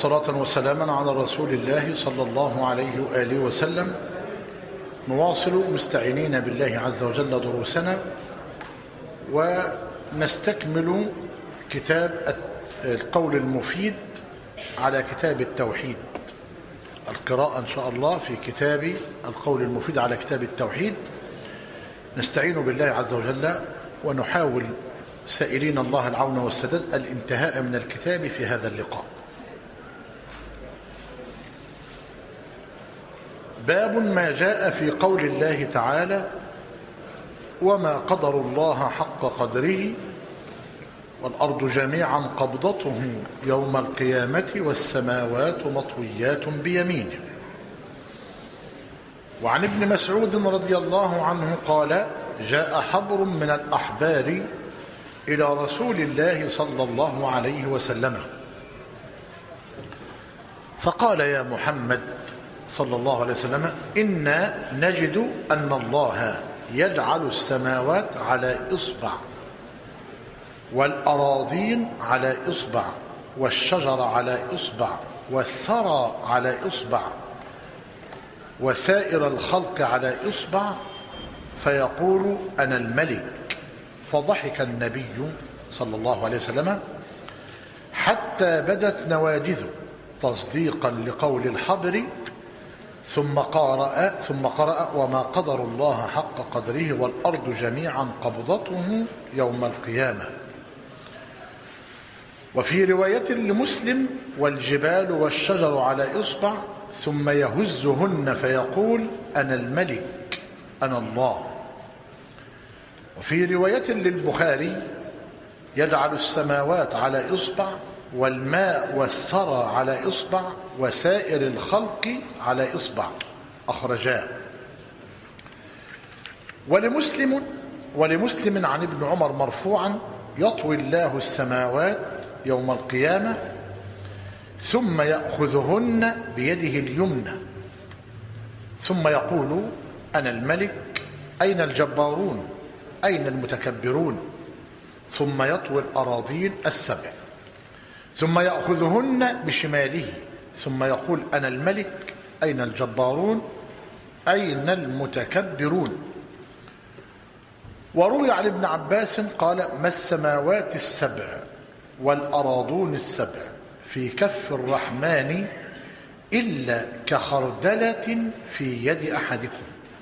صلاة وسلاما على رسول الله صلى الله عليه وآله وسلم. نواصل مستعينين بالله عز وجل دروسنا ونستكمل كتاب القول المفيد على كتاب التوحيد. القراءة إن شاء الله في كتاب القول المفيد على كتاب التوحيد. نستعين بالله عز وجل ونحاول سائلين الله العون والسداد الانتهاء من الكتاب في هذا اللقاء. باب ما جاء في قول الله تعالى: وما قدر الله حق قدره والأرض جميعا قبضته يوم القيامة والسماوات مطويات بيمينه. وعن ابن مسعود رضي الله عنه قال: جاء حبر من الأحبار إلى رسول الله صلى الله عليه وسلم فقال: يا محمد صلى الله عليه وسلم، إنا نجد أن الله يجعل السماوات على إصبع والأراضين على إصبع والشجر على إصبع والثرى على إصبع وسائر الخلق على إصبع فيقول: أنا الملك. فضحك النبي صلى الله عليه وسلم حتى بدت نواجذه تصديقا لقول الحبر، ثم قرأ: وما قدر الله حق قدره والأرض جميعا قبضته يوم القيامة. وفي رواية لمسلم: والجبال والشجر على إصبع ثم يهزهن فيقول: أنا الملك أنا الله. وفي رواية للبخاري: يجعل السماوات على إصبع والماء والثرى على إصبع وسائر الخلق على إصبع. أخرجاه. ولمسلم عن ابن عمر مرفوعا: يطوي الله السماوات يوم القيامة ثم يأخذهن بيده اليمنى ثم يقول: أنا الملك، أين الجبارون، أين المتكبرون؟ ثم يطوي الأراضين السبع ثم يأخذهن بشماله ثم يقول: أنا الملك، أين الجبارون، أين المتكبرون؟ وروي عن ابن عباس قال: ما السماوات السبع والأراضون السبع في كف الرحمن إلا كخردلة في يد أحدكم.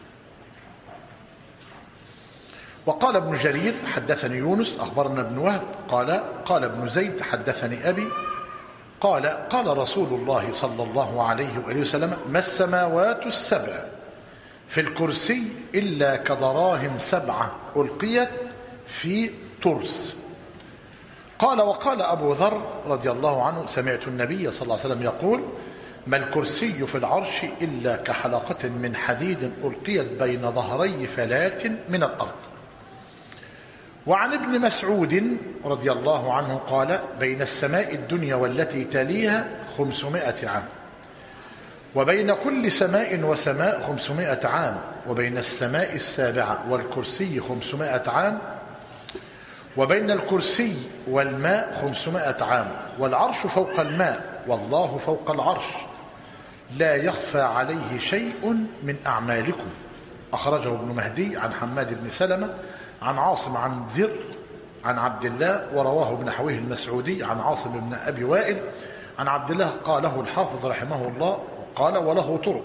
وقال ابن جرير: حدثني يونس أخبرنا ابن وهب قال ابن زيد: حدثني أبي قال رسول الله صلى الله عليه وآله وسلم: ما السماوات السبع في الكرسي إلا كدراهم سبعة ألقيت في ترس. وقال أبو ذر رضي الله عنه: سمعت النبي صلى الله عليه وسلم يقول: ما الكرسي في العرش إلا كحلقة من حديد ألقيت بين ظهري فلاة من الأرض. وعن ابن مسعود رضي الله عنه قال: بين السماء الدنيا والتي تليها 500 عام، وبين كل سماء وسماء 500 عام، وبين السماء السابعة والكرسي 500 عام، وبين الكرسي والماء 500 عام، والعرش فوق الماء والله فوق العرش، لا يخفى عليه شيء من أعمالكم. أخرجه ابن مهدي عن حماد بن سلمة عن عاصم عن زر عن عبد الله، ورواه بنحوه المسعودي عن عاصم بن أبي وائل عن عبد الله قاله الحافظ رحمه الله قال: وله طرق.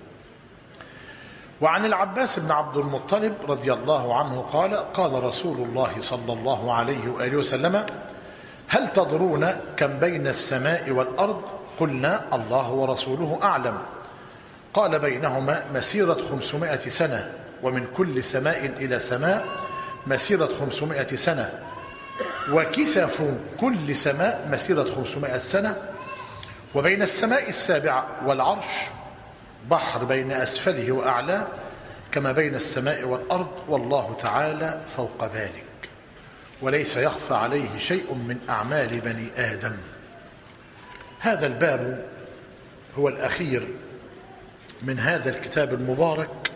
وعن العباس بن عبد المطلب رضي الله عنه قال رسول الله صلى الله عليه وآله وسلم: هل تدرون كم بين السماء والأرض؟ قلنا: الله ورسوله أعلم. قال: بينهما مسيرة 500 سنة، ومن كل سماء إلى سماء مسيرة 500 سنة، وكسف كل سماء مسيرة 500 سنة، وبين السماء السابعة والعرش بحر بين أسفله وأعلاه كما بين السماء والأرض، والله تعالى فوق ذلك، وليس يخفى عليه شيء من أعمال بني آدم. هذا الباب هو الأخير من هذا الكتاب المبارك.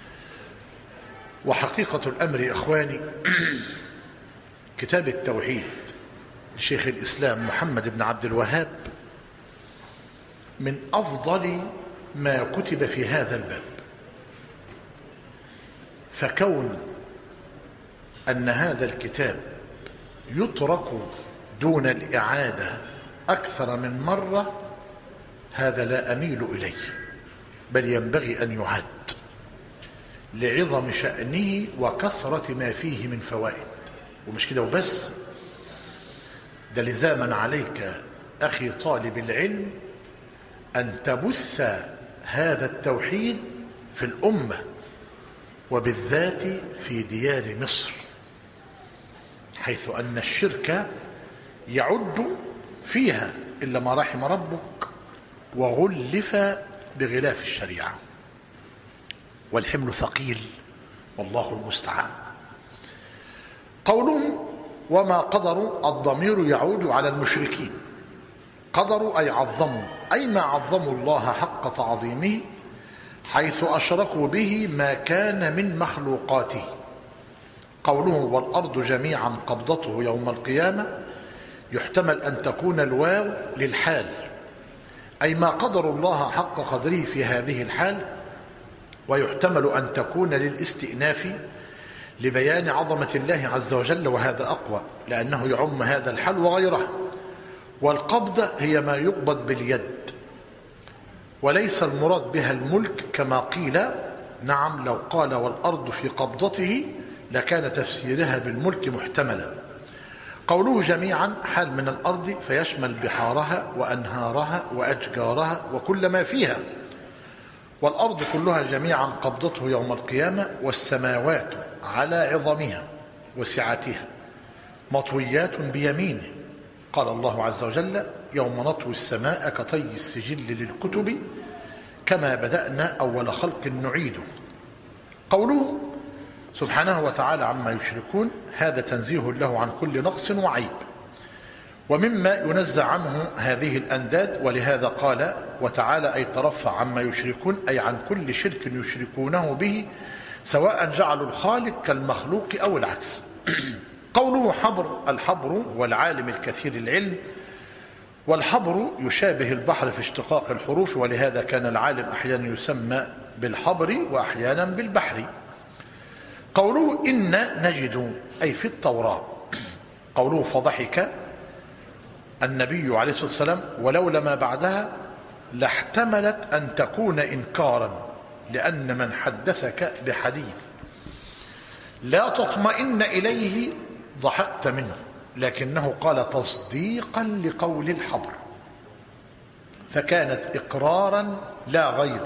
وحقيقة الأمر إخواني كتاب التوحيد لشيخ الإسلام محمد بن عبد الوهاب من أفضل ما كتب في هذا الباب. فكون أن هذا الكتاب يترك دون الإعادة أكثر من مرة هذا لا أميل إليه، بل ينبغي أن يعاد لعظم شأنه وكثرة ما فيه من فوائد. ومش كده وبس، ده لزاما عليك أخي طالب العلم أن تبث هذا التوحيد في الأمة، وبالذات في ديار مصر، حيث أن الشرك يعد فيها إلا ما رحم ربك وغلف بغلاف الشريعة، والحمل ثقيل والله المستعان. قولهم وما قدروا، الضمير يعود على المشركين. قدروا أي عظموا، أي ما عظموا الله حق تعظيمه، حيث أشركوا به ما كان من مخلوقاته. قوله والأرض جميعا قبضته يوم القيامة، يحتمل أن تكون الواو للحال، أي ما قدروا الله حق قدره في هذه الحال، ويحتمل أن تكون للاستئناف لبيان عظمة الله عز وجل، وهذا أقوى لأنه يعم هذا الحال وغيره. والقبضة هي ما يقبض باليد، وليس المراد بها الملك كما قيل. نعم، لو قال والأرض في قبضته لكان تفسيرها بالملك محتملا. قوله جميعا حال من الأرض، فيشمل بحارها وأنهارها وأشجارها وكل ما فيها. والأرض كلها جميعا قبضته يوم القيامة، والسماوات على عظمها وسعتها مطويات بيمينه. قال الله عز وجل يوم نطوي السماء كطي السجل للكتب كما بدأنا أول خلق نعيده. قوله سبحانه وتعالى عما يشركون، هذا تنزيه له عن كل نقص وعيب، ومما ينزع عنه هذه الأنداد. ولهذا قال وتعالى أي ترفع عما يشركون، أي عن كل شرك يشركونه به، سواء جعلوا الخالق كالمخلوق أو العكس. قوله حبر، الحبر هو العالم الكثير العلم، والحبر يشابه البحر في اشتقاق الحروف، ولهذا كان العالم أحيانا يسمى بالحبر وأحيانا بالبحر. قوله إن نجد، أي في التوراة. قوله فضحك النبي عليه الصلاة والسلام، ولولا ما بعدها لاحتملت أن تكون إنكارا، لأن من حدثك بحديث لا تطمئن إليه ضحكت منه، لكنه قال تصديقا لقول الحبر، فكانت إقرارا لا غير.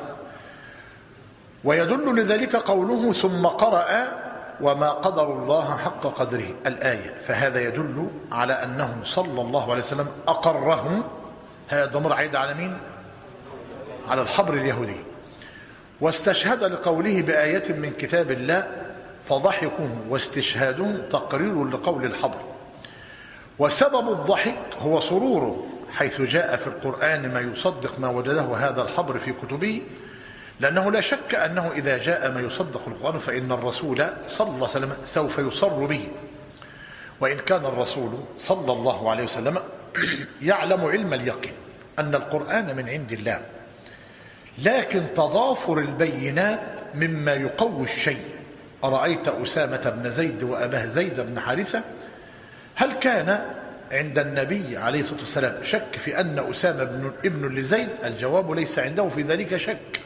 ويدل لذلك قوله ثم قرأ وما قدر الله حق قدره الآية، فهذا يدل على أنه صلى الله عليه وسلم أقرهم. هذا ضمير عائد على مين؟ على الحبر اليهودي. واستشهد لقوله بآية من كتاب الله، فضحكهم واستشهادهم تقرير لقول الحبر. وسبب الضحك هو سروره، حيث جاء في القرآن ما يصدق ما وجده هذا الحبر في كتبه، لأنه لا شك أنه إذا جاء ما يصدق القرآن فإن الرسول صلى الله عليه وسلم سوف يصر به. وإن كان الرسول صلى الله عليه وسلم يعلم علم اليقين أن القرآن من عند الله، لكن تضافر البينات مما يقوي الشيء. أرأيت أسامة بن زيد وأباه زيد بن حارثة، هل كان عند النبي عليه الصلاة والسلام شك في أن أسامة ابن لزيد؟ الجواب ليس عنده في ذلك شك.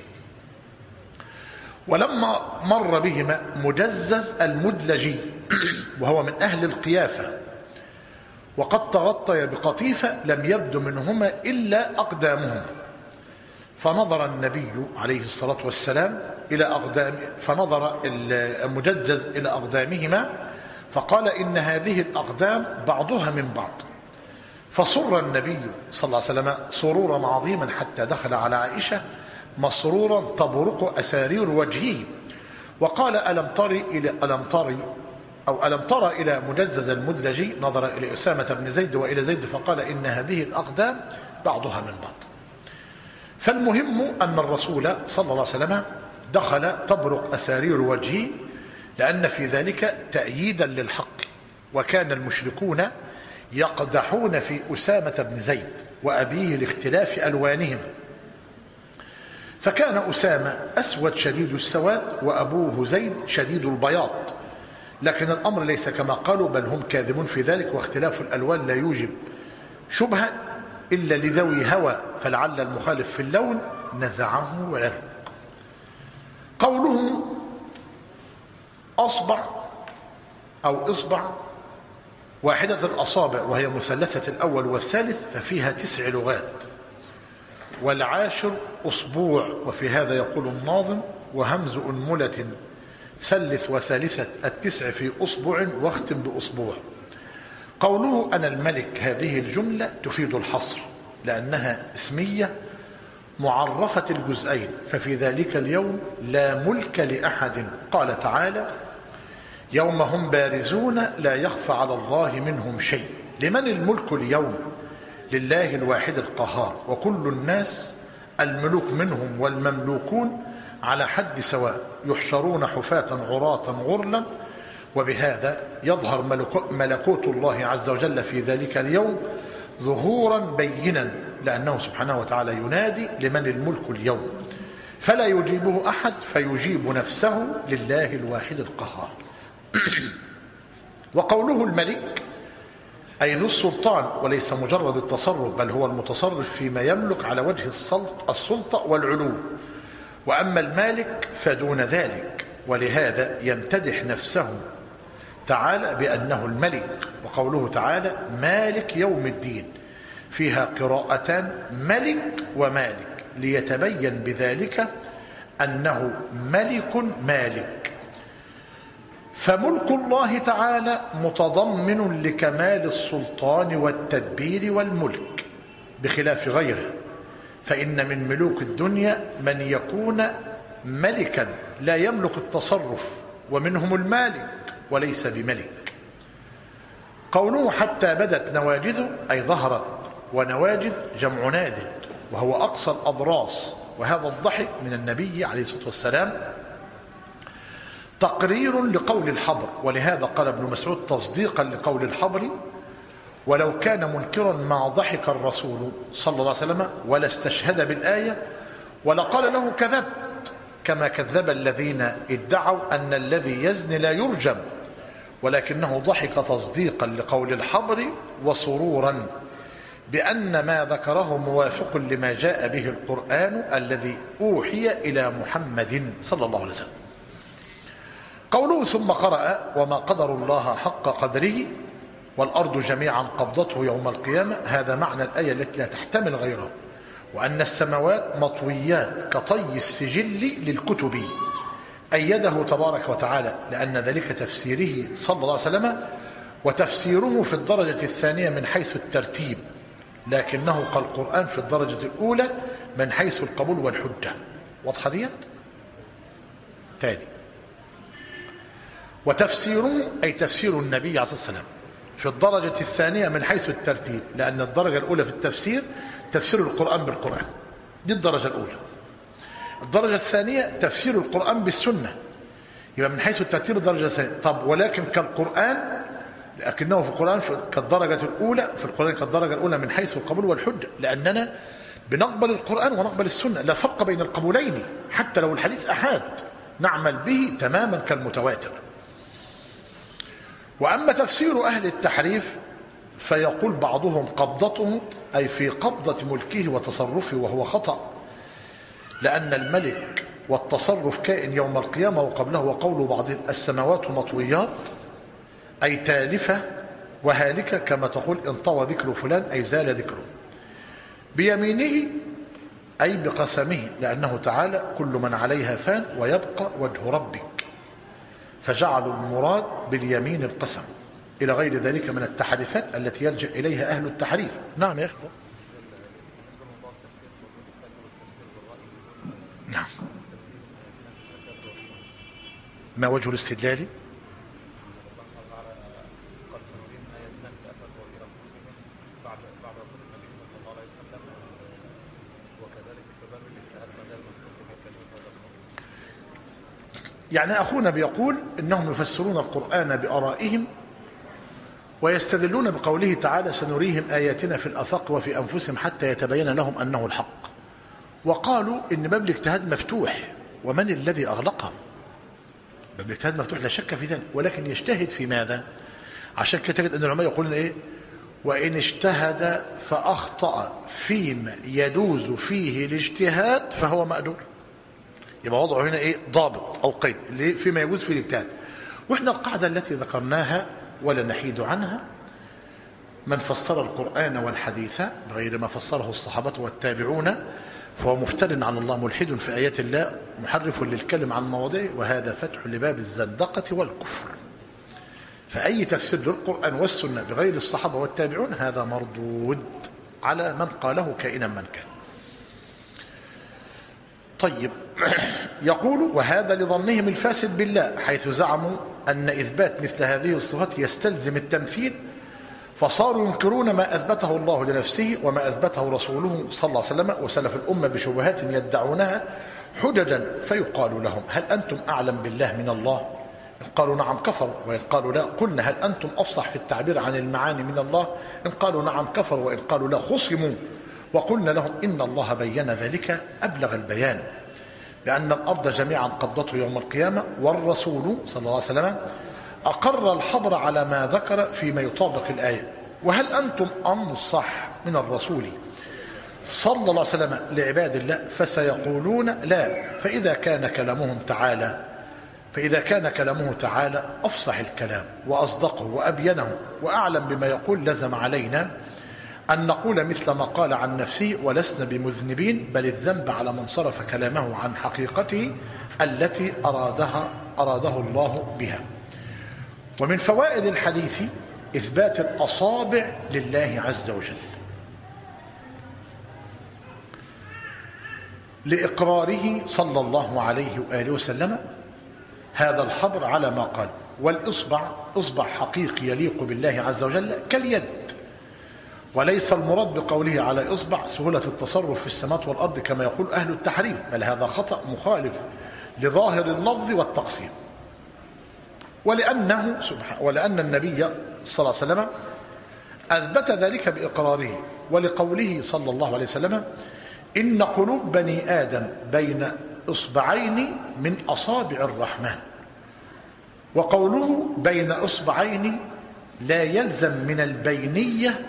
ولما مر بهما مجزز المدلجي وهو من أهل القيافة، وقد تغطي بقطيفة لم يبد منهما إلا أقدامهما، فنظر النبي عليه الصلاة والسلام إلى أقدام، فنظر المجزز إلى أقدامهما فقال إن هذه الأقدام بعضها من بعض. فصر النبي صلى الله عليه وسلم سرورا عظيما حتى دخل على عائشة مسرورا تبرق أسارير وجهه، وقال ألم تر إلى مجزز المدلجي؟ نظر إلى أسامة بن زيد وإلى زيد فقال إن هذه الأقدام بعضها من بعض. فالمهم أن الرسول صلى الله عليه وسلم دخل تبرق أسارير وجهه، لأن في ذلك تأييدا للحق. وكان المشركون يقدحون في أسامة بن زيد وأبيه لاختلاف ألوانهما، فكان أسامة أسود شديد السواد وأبوه زيد شديد البياض، لكن الأمر ليس كما قالوا، بل هم كاذبون في ذلك، واختلاف الألوان لا يوجب شبهة إلا لذوي هوى، فلعل المخالف في اللون نزعه عرق. قوله أصبع أو إصبع واحدة الأصابع وهي مثلثة الأول والثالث ففيها 9 لغات، والعاشر أصبوع، وفي هذا يقول الناظم: وهمز أنملة ثلث وثالثة 9 في أصبع واختم بأصبوع. قوله أنا الملك هذه الجملة تفيد الحصر، لأنها اسمية معرفة الجزئين، ففي ذلك اليوم لا ملك لأحد. قال تعالى: يوم هم بارزون لا يخفى على الله منهم شيء. لمن الملك اليوم؟ لله الواحد القهار، وكل الناس الملوك منهم والمملوكون على حد سواء، يحشرون حفاة عراة غرلا. وبهذا يظهر ملكوت الله عز وجل في ذلك اليوم ظهورا بينا، لأنه سبحانه وتعالى ينادي: لمن الملك اليوم؟ فلا يجيبه أحد، فيجيب نفسه لله الواحد القهار. وقوله الملك أي ذو السلطان، وليس مجرد التصرف، بل هو المتصرف فيما يملك على وجه السلطة والعلو. وأما المالك فدون ذلك، ولهذا يمتدح نفسه تعالى بأنه الملك. وقوله تعالى مالك يوم الدين فيها قراءتان ملك ومالك، ليتبين بذلك أنه ملك مالك. فملك الله تعالى متضمن لكمال السلطان والتدبير والملك بخلاف غيره، فإن من ملوك الدنيا من يكون ملكا لا يملك التصرف، ومنهم المالك وليس بملك. قوله حتى بدت نواجذه أي ظهرت، ونواجذ جمع نادد وهو أقصى الأضراس، وهذا الضحك من النبي عليه الصلاة والسلام تقرير لقول الحبر، ولهذا قال ابن مسعود تصديقا لقول الحبر: ولو كان منكرا ما ضحك الرسول صلى الله عليه وسلم ولا استشهد بالآية ولقال له كذبت، كما كذب الذين ادعوا أن الذي يزني لا يرجم، ولكنه ضحك تصديقا لقول الحبر وسرورا بأن ما ذكره موافق لما جاء به القرآن الذي أوحي إلى محمد صلى الله عليه وسلم. قوله ثم قرأ وما قدر الله حق قدره والأرض جميعا قبضته يوم القيامة، هذا معنى الآية التي لا تحتمل غيرها، وأن السماوات مطويات كطي السجل للكتب، أيده تبارك وتعالى، لأن ذلك تفسيره صلى الله عليه وسلم، وتفسيره في الدرجة الثانية من حيث الترتيب، لكنه كالقرآن في الدرجة الأولى من حيث القبول والحجة. واضحة ديت؟ تاني، وتفسيره أي تفسير النبي عليه الصلاة والسلام في الدرجة الثانية من حيث الترتيب، لأن الدرجة الأولى في التفسير تفسير القرآن بالقرآن، دي الدرجة الأولى. الدرجة الثانية تفسير القرآن بالسنة، يبقى من حيث الترتيب الدرجة الثانية. طب ولكن كالقرآن، لكنه في القرآن كالدرجة الأولى، في القرآن كالدرجة الأولى من حيث القبول والحجة، لأننا بنقبل القرآن ونقبل السنة، لا فرق بين القبولين، حتى لو الحديث أحاد نعمل به تماما كالمتواتر. وأما تفسير أهل التحريف فيقول بعضهم قبضته أي في قبضة ملكه وتصرفه، وهو خطأ، لأن الملك والتصرف كائن يوم القيامة وقبله. وقول بعضهم السماوات مطويات أي تالفة وهالكة، كما تقول انطوى ذكر فلان أي زال ذكره. بيمينه أي بقسمه، لأنه تعالى كل من عليها فان ويبقى وجه ربك، فجعلوا المراد باليمين القسم، إلى غير ذلك من التحريفات التي يلجأ إليها أهل التحريف. نعم يا أخي. نعم. ما وجه الاستدلال؟ يعني أخونا بيقول إنهم يفسرون القرآن بآرائهم ويستدلون بقوله تعالى سنريهم آياتنا في الآفاق وفي أنفسهم حتى يتبين لهم أنه الحق. وقالوا إن باب الاجتهاد مفتوح، ومن الذي أغلقه؟ باب الاجتهاد مفتوح لا شك في ذلك، ولكن يجتهد في ماذا؟ عشان كده تجد أن العلماء يقولون إيه؟ وإن اجتهد فأخطأ فيما يجوز فيه الاجتهاد فهو مأجور. يبقى وضعه هنا إيه؟ ضابط أو قيد اللي فيما يجوز فيه الاجتهاد. وإحنا القاعدة التي ذكرناها ولا نحيد عنها: من فسر القرآن والحديث بغير ما فسره الصحابة والتابعون فهو مفتر عن الله، ملحد في آيات الله، محرف للكلم عن مواضعه، وهذا فتح لباب الزندقة والكفر. فأي تفسير للقرآن والسنة بغير الصحابة والتابعون هذا مردود على من قاله كائنا من كان. طيب، يقول: وهذا لظنهم الفاسد بالله، حيث زعموا أن إثبات مثل هذه الصفات يستلزم التمثيل، فصاروا ينكرون ما أثبته الله لنفسه وما أثبته رسوله صلى الله عليه وسلم وسلف الأمة بشبهات يدعونها حججا، فيقال لهم: هل أنتم أعلم بالله من الله؟ إن قالوا نعم كفروا، وإن قالوا لا قلنا: هل أنتم أفصح في التعبير عن المعاني من الله؟ إن قالوا نعم كفروا، وإن قالوا لا خصموا، وقلنا لهم: إن الله بين ذلك أبلغ البيان، لأن الأرض جميعا قبضته يوم القيامة، والرسول صلى الله عليه وسلم أقر الحبر على ما ذكر فيما يطابق الآية. وهل أنتم أنصح من الرسول صلى الله عليه وسلم لعباد الله؟ فسيقولون لا. فإذا كان كلامه تعالى أفصح الكلام وأصدقه وأبينه وأعلم بما يقول، لزم علينا أن نقول مثل ما قال عن نفسه، ولسنا بمذنبين، بل الذنب على من صرف كلامه عن حقيقته التي أراده الله بها. ومن فوائد الحديث إثبات الأصابع لله عز وجل، لإقراره صلى الله عليه وآله وسلم هذا الحبر على ما قال. والإصبع إصبع حقيقي يليق بالله عز وجل كاليد، وليس المراد بقوله على إصبع سهولة التصرف في السماوات والأرض كما يقول أهل التحريف، بل هذا خطأ مخالف لظاهر اللفظ والتقسيم. ولأن النبي صلى الله عليه وسلم أثبت ذلك بإقراره، ولقوله صلى الله عليه وسلم: إن قلوب بني آدم بين إصبعين من أصابع الرحمن. وقوله بين إصبعين لا يلزم من البينية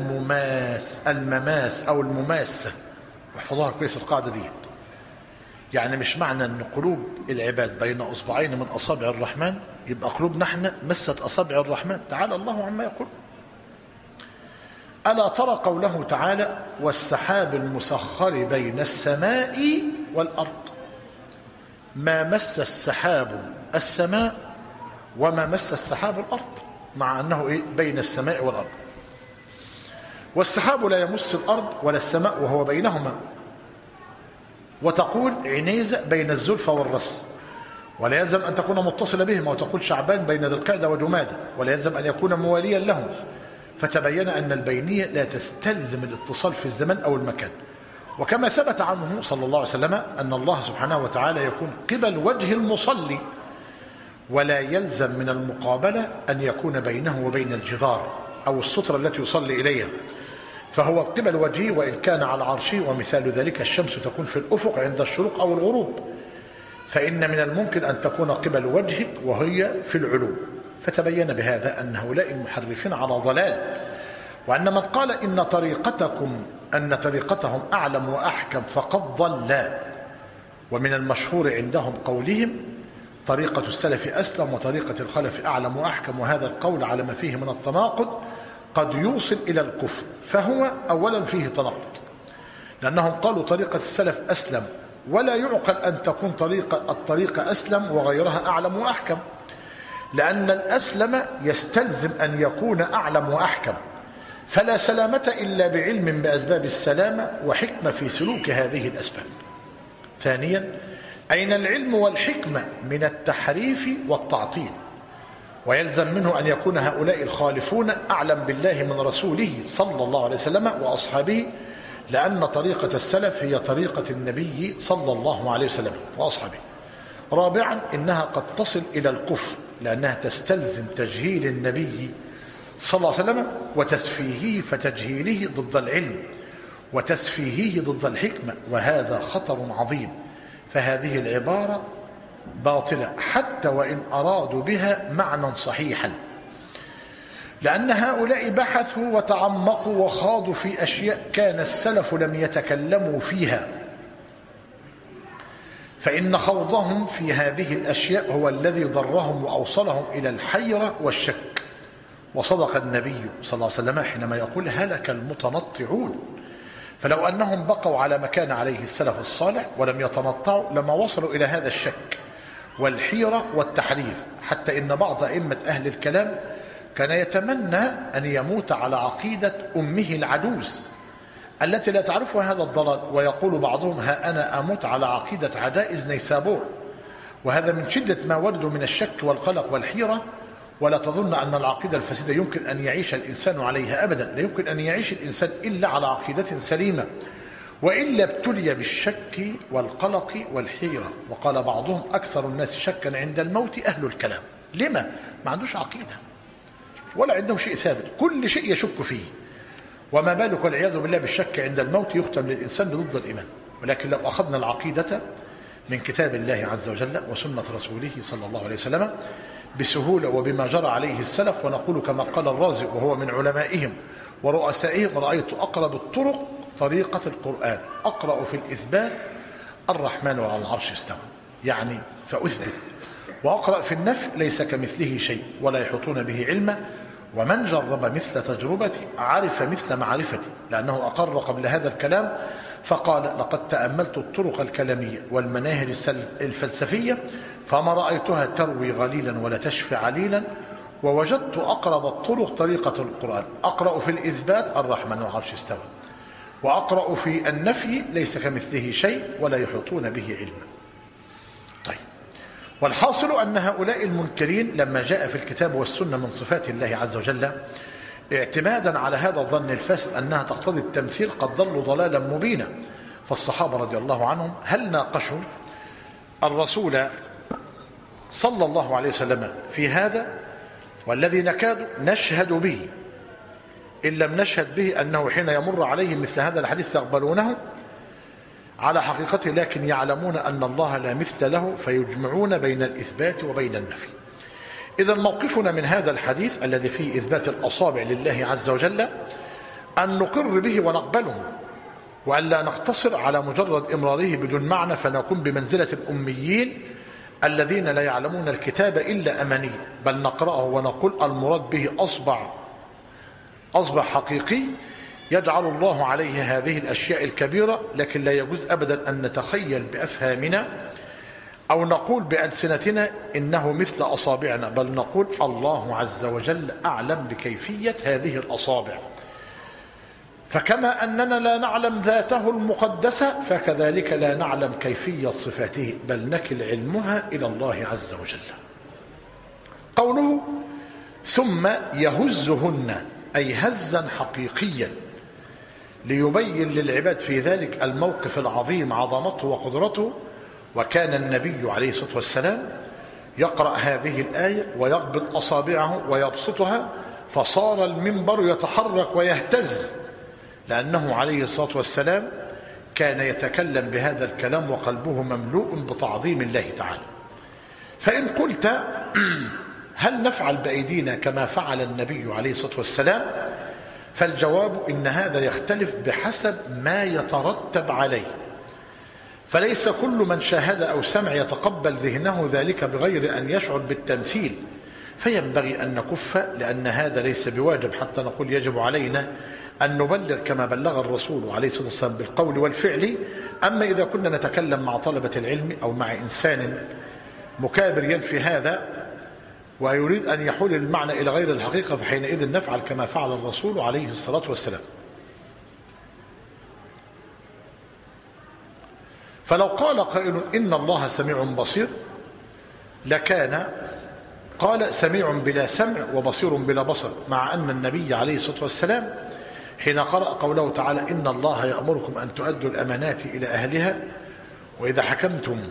المماس أو المماسة. واحفظوها كويس القاعدة دي. يعني مش معنى أن قلوب العباد بين أصبعين من أصابع الرحمن يبقى قلوبنا احنا مست أصابع الرحمن، تعالى الله عما يقول. ألا ترى قوله تعالى: والسحاب المسخر بين السماء والأرض. ما مس السحاب السماء وما مس السحاب الأرض، مع أنه بين السماء والأرض. والسحاب لا يمس الأرض ولا السماء وهو بينهما. وتقول عنيزة بين الزلفى والرأس، ولا يلزم أن تكون متصلة بهما. وتقول شعبان بين ذي القعدة وجمادة، ولا يلزم أن يكون مواليا لهم. فتبين أن البينية لا تستلزم الاتصال في الزمن أو المكان. وكما ثبت عنه صلى الله عليه وسلم أن الله سبحانه وتعالى يكون قبل وجه المصلي، ولا يلزم من المقابلة أن يكون بينه وبين الجدار أو السترة التي يصلي إليها، فهو قبل وجهه وإن كان على عرشه. ومثال ذلك الشمس تكون في الأفق عند الشروق أو الغروب، فإن من الممكن أن تكون قبل وجهك وهي في العلو. فتبين بهذا أن هؤلاء المحرفين على ضلال، وأن من قال أن طريقتهم أعلم وأحكم فقد ضل. ومن المشهور عندهم قولهم: طريقة السلف أسلم وطريقة الخلف أعلم وأحكم. وهذا القول على ما فيه من التناقض قد يوصل إلى الكفر. فهو أولا فيه تناقض، لأنهم قالوا طريقة السلف أسلم، ولا يعقل أن تكون الطريقة أسلم وغيرها أعلم وأحكم، لأن الأسلم يستلزم أن يكون أعلم وأحكم، فلا سلامة إلا بعلم بأسباب السلامة وحكمة في سلوك هذه الأسباب. ثانيا: أين العلم والحكمة من التحريف والتعطيل؟ ويلزم منه أن يكون هؤلاء الخالفون أعلم بالله من رسوله صلى الله عليه وسلم وأصحابه، لأن طريقة السلف هي طريقة النبي صلى الله عليه وسلم وأصحابه. رابعا: إنها قد تصل إلى الكفر، لأنها تستلزم تجهيل النبي صلى الله عليه وسلم وتسفيهه، فتجهيله ضد العلم، وتسفيهه ضد الحكمة، وهذا خطر عظيم. فهذه العبارة باطلة حتى وإن أرادوا بها معنى صحيحا، لأن هؤلاء بحثوا وتعمقوا وخاضوا في أشياء كان السلف لم يتكلموا فيها، فإن خوضهم في هذه الأشياء هو الذي ضرهم وأوصلهم إلى الحيرة والشك. وصدق النبي صلى الله عليه وسلم حينما يقول هلك المتنطعون. فلو أنهم بقوا على ما كان عليه السلف الصالح ولم يتنطعوا لما وصلوا إلى هذا الشك والحيرة والتحريف، حتى إن بعض أئمة أهل الكلام كان يتمنى أن يموت على عقيدة أمه العجوز التي لا تعرفها هذا الضلال، ويقول بعضهم ها أنا أموت على عقيدة عجائز نيسابور. وهذا من شدة ما وردوا من الشك والقلق والحيرة. ولا تظن أن العقيدة الفاسدة يمكن أن يعيش الإنسان عليها أبدا، لا يمكن أن يعيش الإنسان إلا على عقيدة سليمة، وإلا ابتلي بالشك والقلق والحيرة. وقال بعضهم أكثر الناس شكا عند الموت أهل الكلام. لما؟ ما عندوش عقيدة ولا عنده شيء ثابت، كل شيء يشك فيه. وما بالك والعياذ بالله بالشك عند الموت يختم للإنسان بضد الإيمان. ولكن لو أخذنا العقيدة من كتاب الله عز وجل وسنة رسوله صلى الله عليه وسلم بسهولة وبما جرى عليه السلف، ونقول كما قال الرازي وهو من علمائهم ورؤسائهم رأيت أقرب الطرق طريقة القرآن، أقرأ في الإثبات الرحمن على العرش استوى، يعني فأثبت، وأقرأ في النفي ليس كمثله شيء ولا يحيطون به علما، ومن جرب مثل تجربتي عرف مثل معرفتي، لأنه أقر قبل هذا الكلام فقال لقد تأملت الطرق الكلامية والمناهج الفلسفية فما رأيتها تروي غليلا ولا تشفي عليلا، ووجدت أقرب الطرق طريقة القرآن، أقرأ في الإثبات الرحمن على العرش استوى، وأقرأ في النفي ليس كمثله شيء ولا يحيطون به علما. طيب، والحاصل أن هؤلاء المنكرين لما جاء في الكتاب والسنة من صفات الله عز وجل اعتمادا على هذا الظن الفاسد أنها تقتضي التمثيل قد ضلوا ضلالا مبينا. فالصحابة رضي الله عنهم هل ناقشوا الرسول صلى الله عليه وسلم في هذا؟ والذي نكاد نشهد به إن لم نشهد به أنه حين يمر عليهم مثل هذا الحديث يقبلونه على حقيقته، لكن يعلمون أن الله لا مثل له فيجمعون بين الإثبات وبين النفي. إذا موقفنا من هذا الحديث الذي فيه إثبات الأصابع لله عز وجل أن نقر به ونقبله، وأن لا نقتصر على مجرد إمراره بدون معنى فنكون بمنزلة الأميين الذين لا يعلمون الكتاب إلا أماني، بل نقرأه ونقول المراد به أصبع حقيقي يجعل الله عليه هذه الأشياء الكبيرة. لكن لا يجوز أبدا أن نتخيل بأفهامنا أو نقول بألسنتنا إنه مثل أصابعنا، بل نقول الله عز وجل أعلم بكيفية هذه الأصابع. فكما أننا لا نعلم ذاته المقدسة فكذلك لا نعلم كيفية صفاته، بل نكل علمها إلى الله عز وجل. قوله ثم يهزهن أي هزا حقيقيا ليبين للعباد في ذلك الموقف العظيم عظمته وقدرته. وكان النبي عليه الصلاة والسلام يقرأ هذه الآية ويقبض أصابعه ويبسطها فصار المنبر يتحرك ويهتز، لأنه عليه الصلاة والسلام كان يتكلم بهذا الكلام وقلبه مملوء بتعظيم الله تعالى. فإن قلت هل نفعل بأيدينا كما فعل النبي عليه الصلاة والسلام؟ فالجواب إن هذا يختلف بحسب ما يترتب عليه، فليس كل من شاهد أو سمع يتقبل ذهنه ذلك بغير أن يشعر بالتمثيل، فينبغي أن نكف، لأن هذا ليس بواجب حتى نقول يجب علينا أن نبلغ كما بلغ الرسول عليه الصلاة والسلام بالقول والفعل. أما إذا كنا نتكلم مع طلبة العلم أو مع إنسان مكابر ينفي هذا ويريد أن يحول المعنى إلى غير الحقيقة فحينئذ نفعل كما فعل الرسول عليه الصلاة والسلام. فلو قال قائل إن الله سميع بصير لكان قال سميع بلا سمع وبصير بلا بصر، مع أن النبي عليه الصلاة والسلام حين قرأ قوله تعالى إن الله يأمركم أن تؤدوا الأمانات إلى أهلها وإذا حكمتم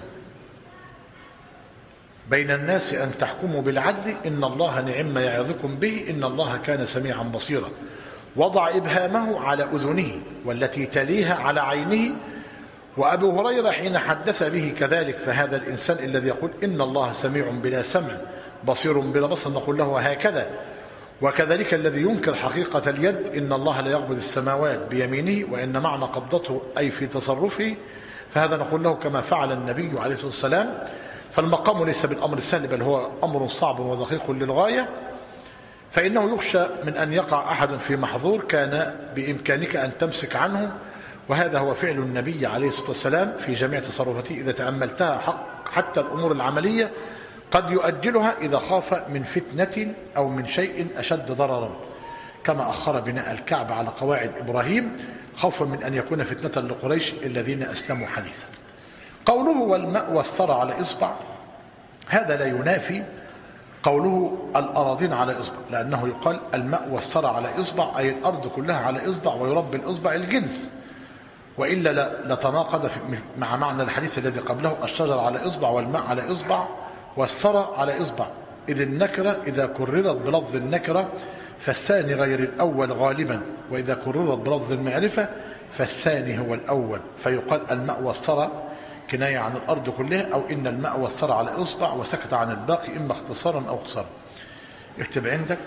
بين الناس أن تحكموا بالعدل إن الله نعم يعظكم به إن الله كان سميعا بصيرا، وضع إبهامه على أذنه والتي تليها على عينه. وأبو هريرة حين حدث به كذلك. فهذا الإنسان الذي يقول إن الله سميع بلا سمع بصير بلا بصر نقول له هكذا. وكذلك الذي ينكر حقيقة اليد إن الله لا يقبض السماوات بيمينه وإن معنى قبضته أي في تصرفه، فهذا نقول له كما فعل النبي عليه الصلاة والسلام. فالمقام ليس بالأمر السهل بل هو أمر صعب ودقيق للغاية، فإنه يخشى من أن يقع أحد في محظور كان بإمكانك أن تمسك عنه، وهذا هو فعل النبي عليه الصلاة والسلام في جميع تصرفاته إذا تأملتها. حتى الأمور العملية قد يؤجلها إذا خاف من فتنة أو من شيء أشد ضررا، كما أخر بناء الكعبة على قواعد إبراهيم خوفا من أن يكون فتنة لقريش الذين أسلموا حديثا. قوله والماء والثرى على إصبع، هذا لا ينافي قوله الأراضين على إصبع، لأنه يقال الماء والثرى على إصبع أي الأرض كلها على إصبع، ويربي الإصبع الجنس، وإلا لتناقض مع معنى الحديث الذي قبله الشجر على إصبع والماء على إصبع والثرى على إصبع، إذ النكرة إذا كررت بلفظ النكرة فالثاني غير الأول غالبا، وإذا كررت بلفظ المعرفة فالثاني هو الأول، فيقال الماء والثرى كناية عن الأرض كلها، أو إن الماء والثرى على إصبع وسكت عن الباقي إما اختصارا أو اختصارا. اكتب عندك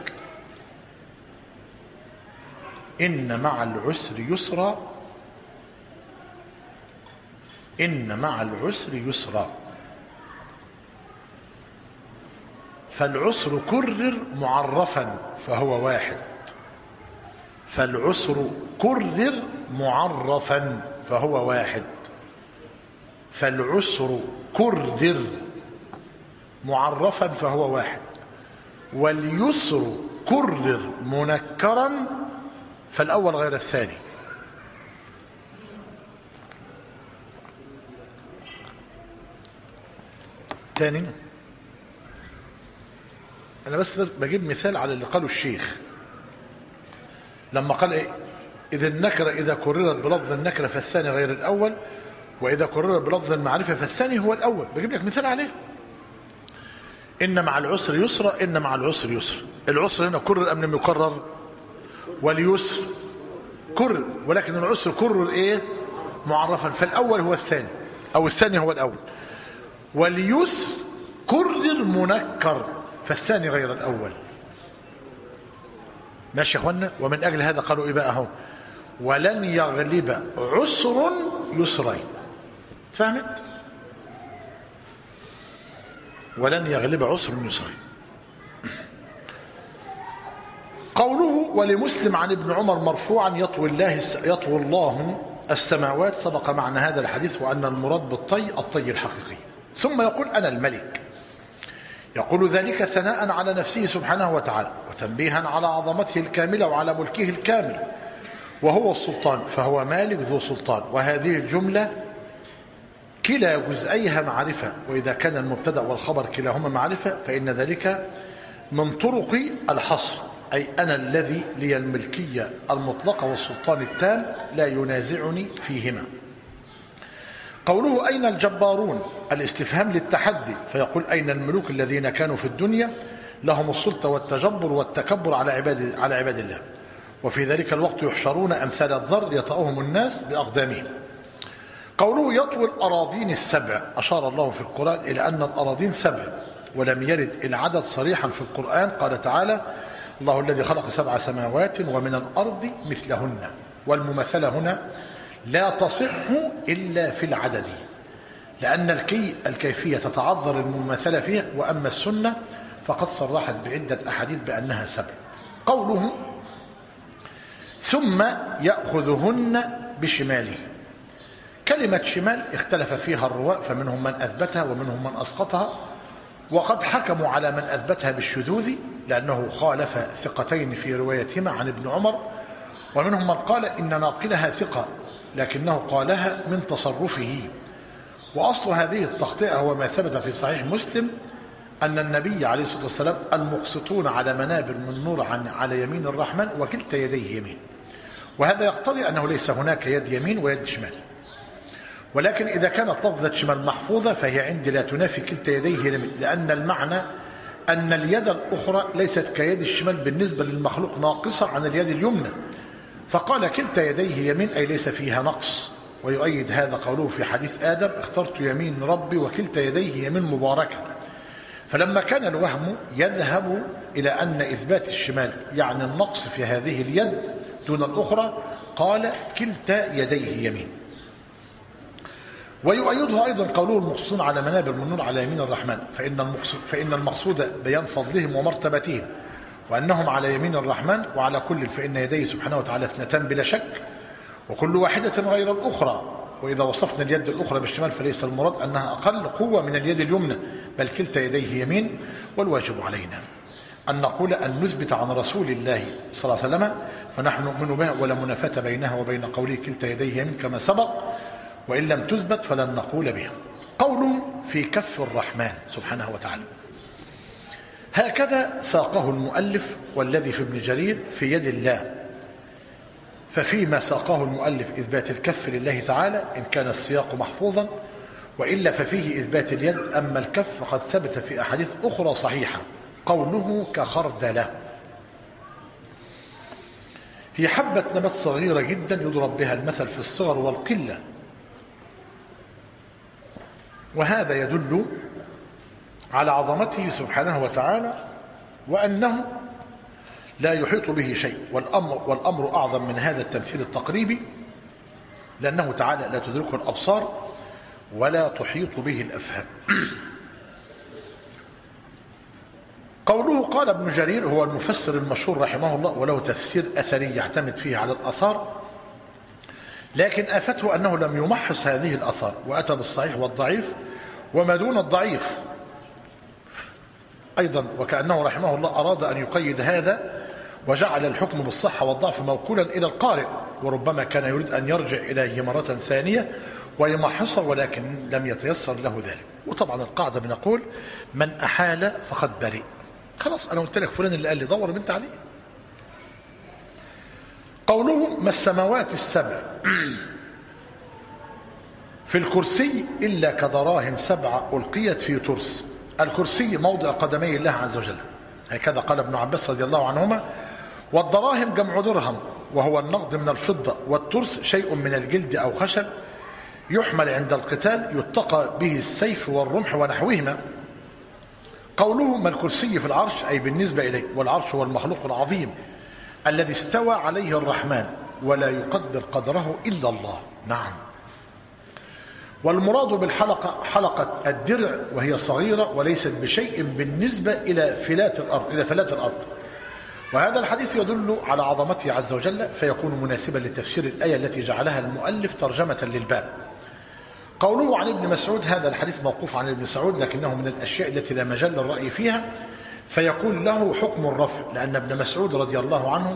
إن مع العسر يسرا، إن مع العسر يسرا. فالعسر كرر معرفا فهو واحد، فالعسر كرر معرفا فهو واحد، فالعسر كرر معرفا فهو واحد، واليسر كرر منكرا فالأول غير الثاني. تاني أنا بس بجيب مثال على اللي قاله الشيخ لما قال إيه؟ إذ النكرة إذا كررت بلفظ النكرة فالثاني غير الأول، وإذا كررت بلفظ المعرفة فالثاني هو الأول. بجيب لك مثال عليه. إن مع العسر يسرا، إن مع العسر يسر. العسر هنا كرر أم لم يكرر؟ واليسر كرر، ولكن العسر كرر إيه؟ معرفا، فالأول هو الثاني أو الثاني هو الأول. واليسر كرر منكر فالثاني غير الأول. ماشي يا اخوانا؟ ومن أجل هذا قالوا إيه بقى اهو؟ ولن يغلب عسر يسرين. فهمت؟ ولن يغلب عسر يسرين. قوله ولمسلم عن ابن عمر مرفوعا يطوي الله السماوات، سبق معنى هذا الحديث وأن المراد بالطي الطي الحقيقي. ثم يقول أنا الملك، يقول ذلك ثناء على نفسه سبحانه وتعالى وتنبيها على عظمته الكاملة وعلى ملكه الكامل، وهو السلطان فهو مالك ذو سلطان. وهذه الجملة كلا جزئيها معرفة، وإذا كان المبتدأ والخبر كلاهما معرفة فإن ذلك من طرق الحصر، أي أنا الذي لي الملكية المطلقة والسلطان التام لا ينازعني فيهما. قوله أين الجبارون؟ الاستفهام للتحدي، فيقول أين الملوك الذين كانوا في الدنيا لهم السلطة والتجبر والتكبر على عباد الله، وفي ذلك الوقت يحشرون أمثال الذر يطأهم الناس بأقدامهم. قوله يطوي الأراضين السبع، أشار الله في القرآن إلى أن الأراضين سبع، ولم يرد العدد صريحا في القرآن. قال تعالى الله الذي خلق 7 سماوات ومن الأرض مثلهن، والمماثلة هنا لا تصح إلا في العدد، لأن الكيفية تتعذر المماثلة فيها، وأما السنة فقد صرحت بعدة أحاديث بأنها 7. قوله ثم يأخذهن بشماله، كلمة شمال اختلف فيها الرواة، فمنهم من أثبتها ومنهم من أسقطها، وقد حكموا على من أثبتها بالشذوذ لأنه خالف ثقتين في روايتهما عن ابن عمر، ومنهم من قال إن ناقلها ثقة لكنه قالها من تصرفه. وأصل هذه التخطئة هو ما ثبت في صحيح مسلم أن النبي عليه الصلاة والسلام المقسطون على منابر من نور على يمين الرحمن وكلتا يديه يمين، وهذا يقتضي أنه ليس هناك يد يمين ويد شمال، ولكن إذا كانت لفظة شمال محفوظة فهي عندي لا تنافي كلتا يديه يمين، لأن المعنى أن اليد الأخرى ليست كيد الشمال بالنسبة للمخلوق، ناقصة عن اليد اليمنى، فقال كلتا يديه يمين أي ليس فيها نقص. ويؤيد هذا قوله في حديث آدم اخترت يمين ربي وكلتا يديه يمين مباركة. فلما كان الوهم يذهب إلى أن إثبات الشمال يعني النقص في هذه اليد دون الأخرى قال كلتا يديه يمين. ويؤيده أيضا قوله المقصود على منابر من نور على يمين الرحمن، فإن المقصود بيان فضلهم ومرتبتهم وأنهم على يمين الرحمن، وعلى كل فإن يديه سبحانه وتعالى اثنتان بلا شك وكل واحدة غير الأخرى. وإذا وصفنا اليد الأخرى بالشمال فليس المراد أنها أقل قوة من اليد اليمنى، بل كلتا يديه يمين. والواجب علينا أن نقول أن نثبت عن رسول الله صلى الله عليه وسلم، فنحن نؤمن بها ولا منافاة بينها وبين قوله كلتا يديه يمين كما سبق، وإن لم تثبت فلن نقول بها. قوله في كف الرحمن سبحانه وتعالى هكذا ساقه المؤلف، والذي في ابن جرير في يد الله، ففيما ساقه المؤلف إثبات الكف لله تعالى إن كان السياق محفوظا، وإلا ففيه إثبات اليد. أما الكف فقد ثبت في أحاديث أخرى صحيحة قوله كخردلة، هي حبة نبات صغيرة جدا يضرب بها المثل في الصغر والقلة، وهذا يدل على عظمته سبحانه وتعالى وأنه لا يحيط به شيء. والأمر أعظم من هذا التمثيل التقريبي، لأنه تعالى لا تدركه الأبصار ولا تحيط به الأفهام. قوله قال ابن جرير هو المفسر المشهور رحمه الله، وله تفسير أثري يعتمد فيه على الآثار، لكن آفته أنه لم يمحص هذه الآثار وأتى بالصحيح والضعيف وما دون الضعيف أيضا، وكأنه رحمه الله أراد أن يقيد هذا وجعل الحكم بالصحة والضعف موكولا إلى القارئ، وربما كان يريد أن يرجع إليه مرة ثانية ويمحصه، ولكن لم يتيسر له ذلك. وطبعا القاعدة بنقول من أحال فقد برئ. خلاص أنا قلت لك فلان اللي قال لي دور بنت عليه. قوله ما السماوات السبع في الكرسي إلا كدراهم سبعة ألقيت في ترس. الكرسي موضع قدمي الله عز وجل، هكذا قال ابن عباس رضي الله عنهما. والدراهم جمع درهم وهو النقد من الفضة، والترس شيء من الجلد أو خشب يحمل عند القتال يتقى به السيف والرمح ونحوهما. قوله ما الكرسي في العرش أي بالنسبة إليه، والعرش هو المخلوق العظيم الذي استوى عليه الرحمن ولا يقدر قدره إلا الله. نعم. والمراد بالحلقة حلقة الدرع، وهي صغيرة وليست بشيء بالنسبة إلى فلات الأرض. وهذا الحديث يدل على عظمته عز وجل، فيكون مناسبا لتفسير الآية التي جعلها المؤلف ترجمة للباب. قوله عن ابن مسعود هذا الحديث موقوف عن ابن مسعود، لكنه من الأشياء التي لا مجال للرأي فيها، فيكون له حكم الرفع، لأن ابن مسعود رضي الله عنه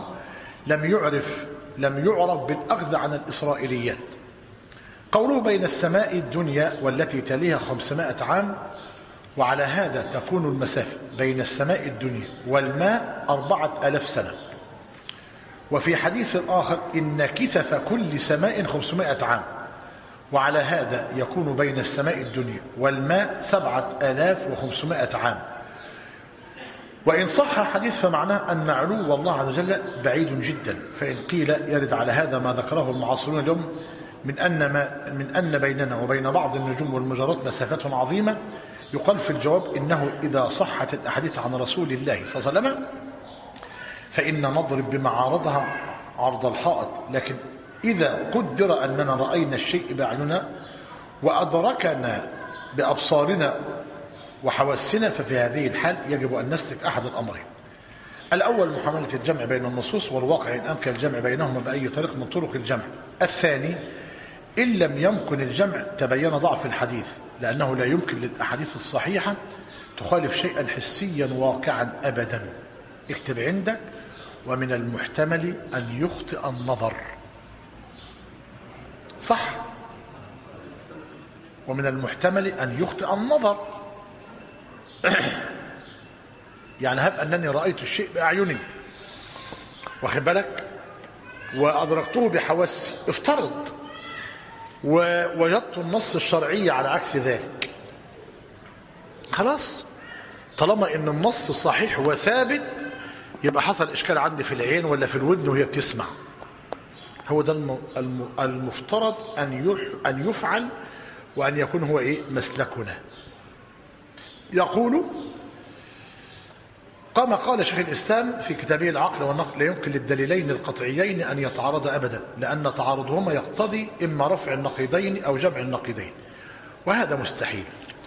لم يعرف بالأخذ عن الإسرائيليات. قوله بين السماء الدنيا والتي تليها 500 عام، وعلى هذا تكون المسافة بين السماء الدنيا والماء 4000 سنة. وفي حديث آخر إن كسف كل سماء 500 عام، وعلى هذا يكون بين السماء الدنيا والماء 7500 عام. وإن صح حديث فمعناه أن علو الله عز وجل بعيد جدا، فإن قيل يرد على هذا ما ذكره المعاصرون اليوم من أن بيننا وبين بعض النجوم والمجرات مسافة عظيمة، يقال في الجواب إنه إذا صحت الأحاديث عن رسول الله صلى الله عليه وسلم فإن نضرب بمعارضها عرض الحائط، لكن إذا قدر أننا رأينا الشيء بأعيننا وأدركنا بأبصارنا وحواسنا، ففي هذه الحال يجب أن نسلك أحد الأمرين: الأول محاولة الجمع بين النصوص، والواقع إن أمكن الجمع بينهما بأي طريق من طرق الجمع. الثاني إن لم يمكن الجمع تبين ضعف الحديث، لأنه لا يمكن للأحاديث الصحيحة تخالف شيئا حسيا واقعا أبدا. اكتب عندك: ومن المحتمل أن يخطئ النظر. صح، ومن المحتمل أن يخطئ النظر. يعني هب أنني رأيت الشيء بأعيني، واخد بالك، وأدركته بحواسي، افترض ووجدت النص الشرعي على عكس ذلك، خلاص طالما ان النص صحيح وثابت يبقى حصل اشكال عندي في العين ولا في الودن وهي بتسمع. هو ده المفترض ان يفعل وان يكون هو مسلكنا. يقول كما قال شيخ الإسلام في كتابه العقل والنقل: لا يمكن للدليلين القطعيين أن يتعارضا أبدا، لأن تعارضهما يقتضي إما رفع النقيضين أو جمع النقيضين، وهذا مستحيل.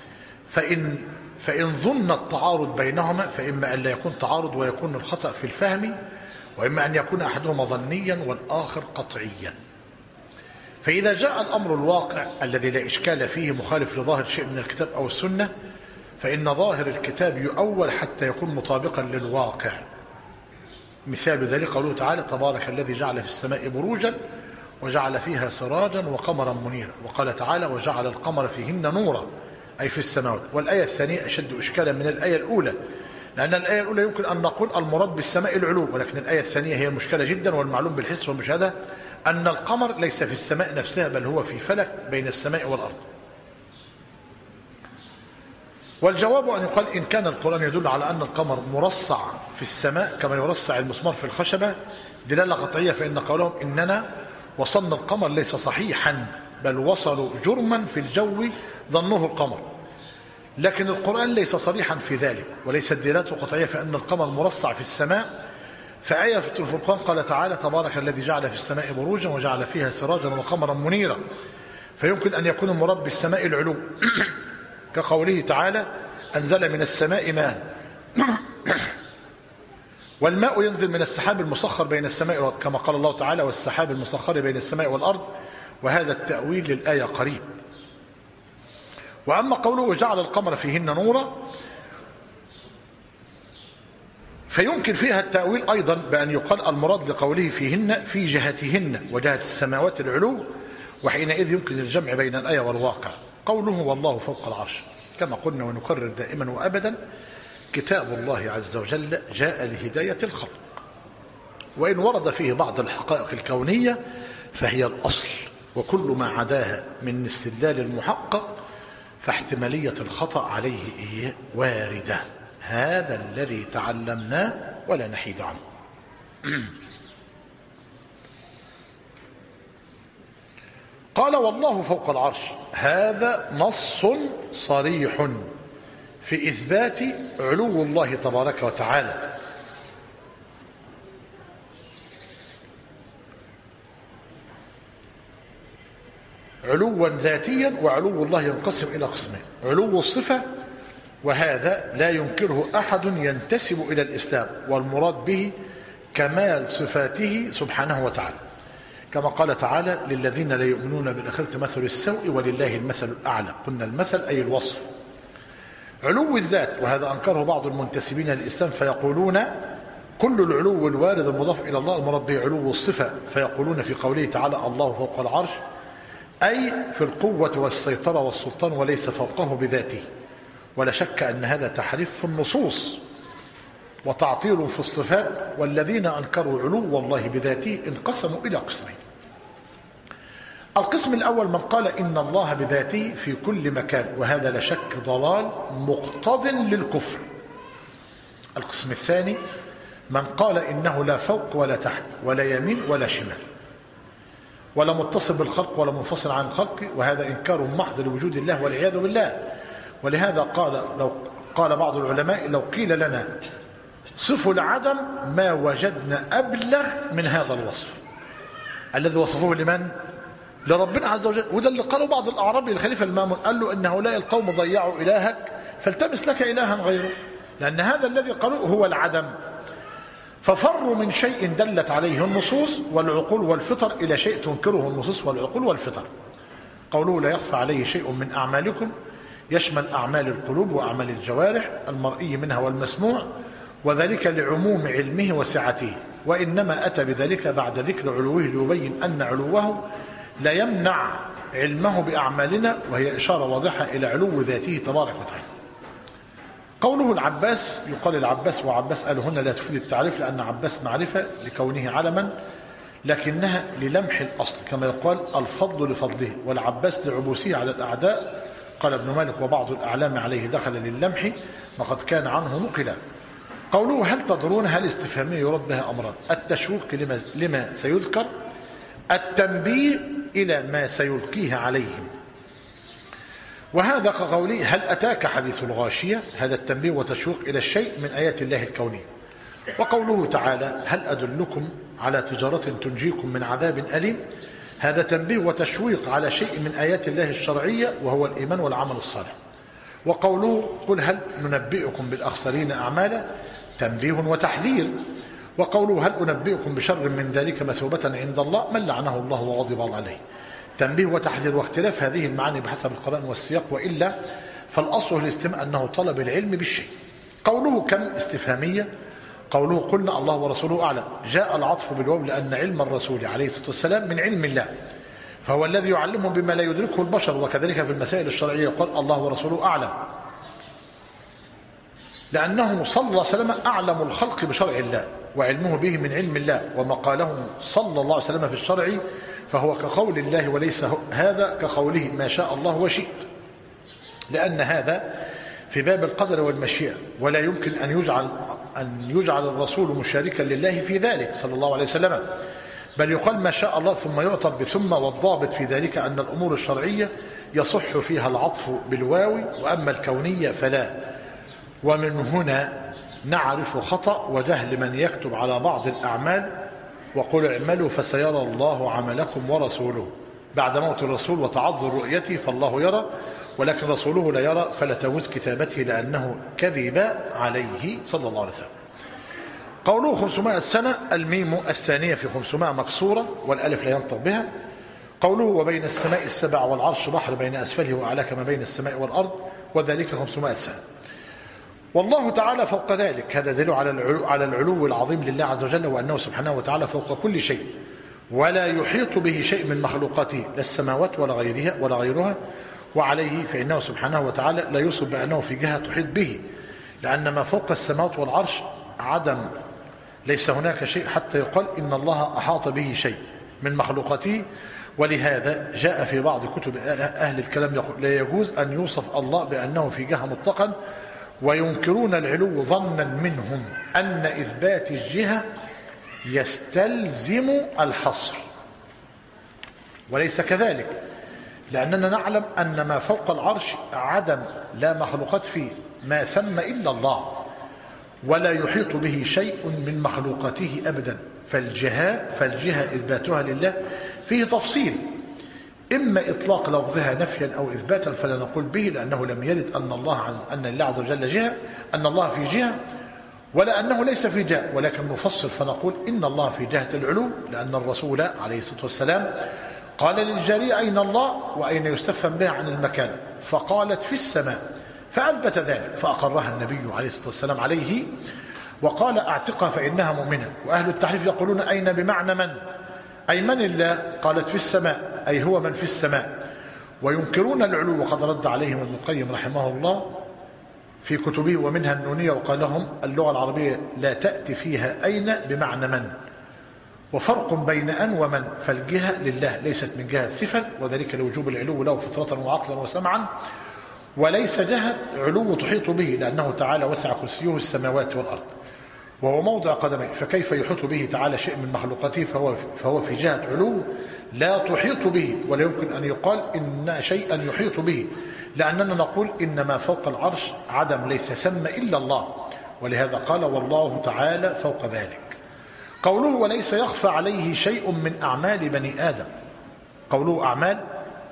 فإن ظن التعارض بينهما فإما أن لا يكون تعارض ويكون الخطأ في الفهم، وإما أن يكون أحدهما ظنيا والآخر قطعيا. فإذا جاء الأمر الواقع الذي لا إشكال فيه مخالف لظاهر شيء من الكتاب أو السنة، فإن ظاهر الكتاب يؤول حتى يكون مطابقا للواقع. مثال ذلك قوله تعالى: تبارك الذي جعل في السماء بروجا وجعل فيها سراجا وقمرا منيرا. وقال تعالى: وجعل القمر فيهن نورا، أي في السماوات. والآية الثانية أشد إشكالا من الآية الأولى، لأن الآية الأولى يمكن أن نقول المراد بالسماء العلو، ولكن الآية الثانية هي المشكلة جدا، والمعلوم بالحس والمشاهدة أن القمر ليس في السماء نفسها، بل هو في فلك بين السماء والأرض. والجواب أن يقال إن كان القرآن يدل على أن القمر مرصع في السماء كما يرصع المسمار في الخشبة دلالة قطعية، فإن قولهم إننا وصلنا القمر ليس صحيحا، بل وصلوا جرما في الجو ظنوه القمر. لكن القرآن ليس صريحا في ذلك، وليست دلالته قطعية فإن القمر مرصع في السماء. فآية في الفرقان قال تعالى: تبارك الذي جعل في السماء بروجا وجعل فيها سراجا وقمرا منيرا. فيمكن أن يكون المراد بالسماء العلو كقوله تعالى: أنزل من السماء ماء والماء ينزل من السحاب المسخر بين السماء والأرض، كما قال الله تعالى: والسحاب المسخر بين السماء والأرض. وهذا التأويل للآية قريب. وأما قوله: وجعل القمر فيهن نورا، فيمكن فيها التأويل أيضا بأن يقال المراد لقوله فيهن في جهتهن وجهة السماوات العلو، وحينئذ يمكن الجمع بين الآية والواقع. قوله: والله فوق العرش، كما قلنا ونكرر دائما وأبدا، كتاب الله عز وجل جاء لهداية الخلق، وإن ورد فيه بعض الحقائق الكونية فهي الأصل، وكل ما عداها من استدلال المحقق فاحتمالية الخطأ عليه واردة. هذا الذي تعلمناه ولا نحيد عنه. قال: والله فوق العرش، هذا نص صريح في إثبات علو الله تبارك وتعالى، علوا ذاتيا، وعلو الله ينقسم إلى قسمين: علو الصفة، وهذا لا ينكره أحد ينتسب إلى الإسلام، والمراد به كمال صفاته سبحانه وتعالى، كما قال تعالى: للذين لا يؤمنون بالآخرة مثل السوء ولله المثل الأعلى. قلنا المثل أي الوصف. علو الذات، وهذا أنكره بعض المنتسبين للإسلام فيقولون كل العلو الوارد المضاف إلى الله المراد به علو الصفة، فيقولون في قوله تعالى: الله فوق العرش، أي في القوة والسيطرة والسلطان، وليس فوقه بذاته. ولا شك أن هذا تحريف في النصوص وتعطيل في الصفات، والذين أنكروا علو الله بذاته انقسموا إلى قسمين. القسم الأول من قال إن الله بذاته في كل مكان، وهذا لا شك ضلال مقتض للكفر. القسم الثاني من قال إنه لا فوق ولا تحت ولا يمين ولا شمال ولا متصل بالخلق ولا منفصل عن الخلق، وهذا إنكار محض لوجود الله والعياذ بالله. ولهذا قال بعض العلماء: لو قيل لنا صفوا العدم ما وجدنا أبلغ من هذا الوصف الذي وصفوه لمن؟ لربنا عز وجل. وده اللي قالوا بعض الأعرابي للخليفة المامون، قال له: إن هؤلاء القوم ضيعوا إلهك فالتمس لك إلها غيره، لأن هذا الذي قالوه هو العدم. ففروا من شيء دلت عليه النصوص والعقول والفطر إلى شيء تنكره النصوص والعقول والفطر. قوله: لا يخفى عليه شيء من أعمالكم، يشمل أعمال القلوب وأعمال الجوارح المرئي منها والمسموع، وذلك لعموم علمه وسعته، وإنما أتى بذلك بعد ذكر علوه ليبين أن علوه لا يمنع علمه بأعمالنا، وهي إشارة واضحة إلى علو ذاته تبارك وتعالى. قوله العباس، يقال العباس وعباس قالوا هنا لا تفيد التعريف، لأن عباس معرفة لكونه علما، لكنها للمح الأصل، كما يقال الفضل لفضله، والعباس لعبوسه على الأعداء قال ابن مالك وبعض الأعلام عليه دخل للمح وقد كان عنه نقلا. قوله هل تدرون هل استفهامية يرد بها أمران: التشويق لما سيذكر، التنبيه إلى ما سيلقيه عليهم. وهذا كقوله هل أتاك حديث الغاشية، هذا التنبيه وتشويق إلى الشيء من آيات الله الكونية. وقوله تعالى هل أدلكم على تجارة تنجيكم من عذاب أليم، هذا تنبيه وتشويق على شيء من آيات الله الشرعية وهو الإيمان والعمل الصالح. وقوله قل هل ننبئكم بالأخسرين أعمالا، تنبيه وتحذير. وقوله هل أنبئكم بشر من ذلك مثوبة عند الله من لعنه الله وغضب عليه، تنبيه وتحذير. واختلاف هذه المعاني بحسب القرآن والسياق، وإلا فالأصل الاستماع أنه طلب العلم بالشيء. قوله كم استفهامية. قوله قلنا الله ورسوله أعلم، جاء العطف بالواو لأن علم الرسول عليه الصلاة والسلام من علم الله، فهو الذي يعلمه بما لا يدركه البشر. وكذلك في المسائل الشرعية يقول الله ورسوله أعلم، لأنه صلى الله عليه وسلم أعلم الخلق بشرع الله وعلمه به من علم الله، وما قاله صلى الله عليه وسلم في الشرع فهو كقول الله وليس هذا كقوله ما شاء الله وشئت، لأن هذا في باب القدر والمشيئة، ولا يمكن أن يجعل الرسول مشاركا لله في ذلك صلى الله عليه وسلم، بل يقال ما شاء الله ثم يعطف بثم. والضابط في ذلك أن الأمور الشرعية يصح فيها العطف بالواو، وأما الكونية فلا. ومن هنا نعرف خطأ وجهل من يكتب على بعض الأعمال وقل اعملوا فسيرى الله عملكم ورسوله بعد موت الرسول وتعذر رؤيته، فالله يرى ولكن رسوله لا يرى، فلا تجوز كتابته لأنه كذب عليه صلى الله عليه وسلم. قوله 500 سنة، الميم الثانية في 500 مكسورة والألف لا ينطق بها. قوله وبين السماء السبع والعرش بحر بين أسفله وأعلى كما بين السماء والأرض، وذلك 500 سنة. والله تعالى فوق ذلك، هذا دليل على العلو العظيم لله عز وجل، وأنه سبحانه وتعالى فوق كل شيء ولا يحيط به شيء من مخلوقاته لا السماوات ولا غيرها. وعليه فإنه سبحانه وتعالى لا يوصف بأنه في جهة تحيط به، لأن ما فوق السماوات والعرش عدم، ليس هناك شيء حتى يقال إن الله أحاط به شيء من مخلوقاته. ولهذا جاء في بعض كتب أهل الكلام يقول لا يجوز أن يوصف الله بأنه في جهة مطلقا، وينكرون العلو ظنا منهم أن إثبات الجهة يستلزم الحصر، وليس كذلك، لأننا نعلم أن ما فوق العرش عدم لا مخلوقات فيه ما ثم إلا الله، ولا يحيط به شيء من مخلوقاته أبدا. فالجهة إثباتها لله فيه تفصيل، إما إطلاق لفظها نفيا أو إثباتا فلا نقول به، لأنه لم يرد أن الله عز وجل جهة، أن الله في جهة، ولا أنه ليس في جهة، ولكن نفصل فنقول إن الله في جهة العلو، لأن الرسول عليه الصلاة والسلام قال للجارية أين الله وأين يستفهم بها عن المكان، فقالت في السماء، فأثبت ذلك فأقرها النبي عليه الصلاة والسلام عليه وقال أعتقها فإنها مؤمنة. وأهل التحريف يقولون أين بمعنى من، أي من الله، قالت في السماء أي هو من في السماء، وينكرون العلو. وقد رد عليهم ابن القيم رحمه الله في كتبه ومنها النونية، وقال لهم اللغة العربية لا تأتي فيها أين بمعنى من، وفرق بين أن ومن، فالجهة لله ليست من جهة صفة، وذلك لوجوب العلو له فطرة وعقلا وسمعا، وليس جهة علو تحيط به، لأنه تعالى وسع كرسيه السماوات والأرض وهو موضع قدميه، فكيف يحيط به تعالى شيء من مخلوقاته، فهو في جهة علو لا تحيط به، ولا يمكن أن يقال إن شيئا يحيط به، لأننا نقول إن ما فوق العرش عدم ليس ثم إلا الله، ولهذا قال والله تعالى فوق ذلك. قوله وليس يخفى عليه شيء من أعمال بني آدم، قوله أعمال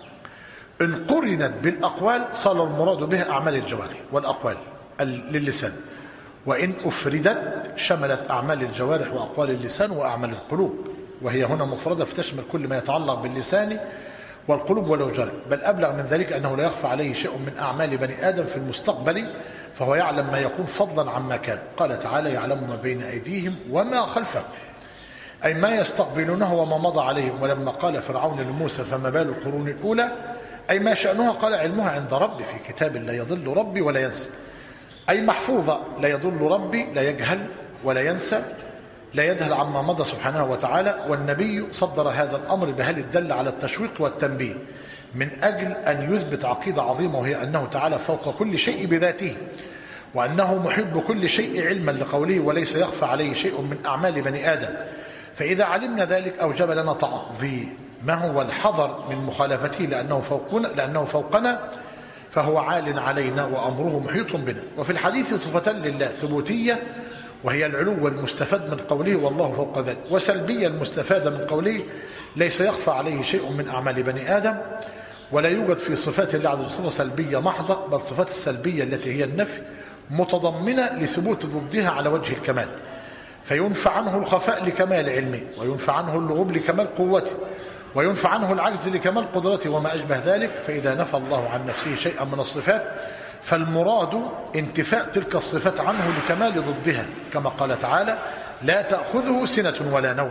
إن قرنت بالأقوال صار المراد بها أعمال الجوارح والأقوال للسان، وإن أفردت شملت أعمال الجوارح وأقوال اللسان وأعمال القلوب، وهي هنا مفردة فتشمل كل ما يتعلق باللسان والقلوب ولو جرى. بل أبلغ من ذلك أنه لا يخفى عليه شيء من أعمال بني آدم في المستقبل، فهو يعلم ما يكون فضلا عما كان. قال تعالى يعلم ما بين أيديهم وما خلفهم، أي ما يستقبلونه وما مضى عليهم. ولما قال فرعون لموسى فما بال القرون الأولى، أي ما شأنها، قال علمها عند ربي في كتاب لا يضل ربي ولا ينسى، أي محفوظة لا يضل ربي، لا يجهل ولا ينسى، لا يذهل عما مضى سبحانه وتعالى. والنبي صدر هذا الأمر بهل الدل على التشويق والتنبيه، من أجل أن يثبت عقيدة عظيمة، وهي أنه تعالى فوق كل شيء بذاته، وأنه محيط بكل شيء علما لقوله وليس يخفى عليه شيء من أعمال بني آدم. فإذا علمنا ذلك أوجب لنا تعظيمه والحذر من مخالفته لأنه فوقنا فهو عال علينا وأمره محيط بنا. وفي الحديث صفتان لله: ثبوتية وهي العلو المستفاد من قوله والله فوق ذلك، وسلبية المستفادة من قوله ليس يخفى عليه شيء من أعمال بني آدم. ولا يوجد في صفات الله عز وجل سلبية محضة، بل صفات السلبية التي هي النفي متضمنة لثبوت ضدها على وجه الكمال، فينفى عنه الخفاء لكمال علمه، وينفى عنه اللغوب لكمال قوته، وينفى عنه العجز لكمال قدرته وما أشبه ذلك. فإذا نفى الله عن نفسه شيئا من الصفات فالمراد انتفاء تلك الصفات عنه لكمال ضدها، كما قال تعالى: لا تأخذه سنة ولا نوم.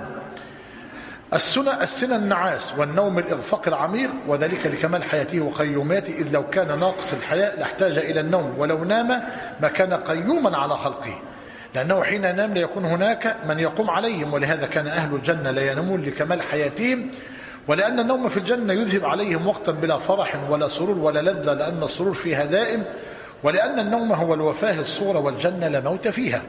السنة النعاس، والنوم الإغفاق العميق، وذلك لكمال حياته وقيوماته، إذ لو كان ناقص الحياة لاحتاج إلى النوم، ولو نام ما كان قيوما على خلقه، لأنه حين ينام لا يكون هناك من يقوم عليهم. ولهذا كان أهل الجنة لا ينامون لكمال حياتهم، ولأن النوم في الجنة يذهب عليهم وقتا بلا فرح ولا سرور ولا لذة، لأن السرور فيها دائم، ولأن النوم هو الوفاة الصورة، والجنة لا موت فيها.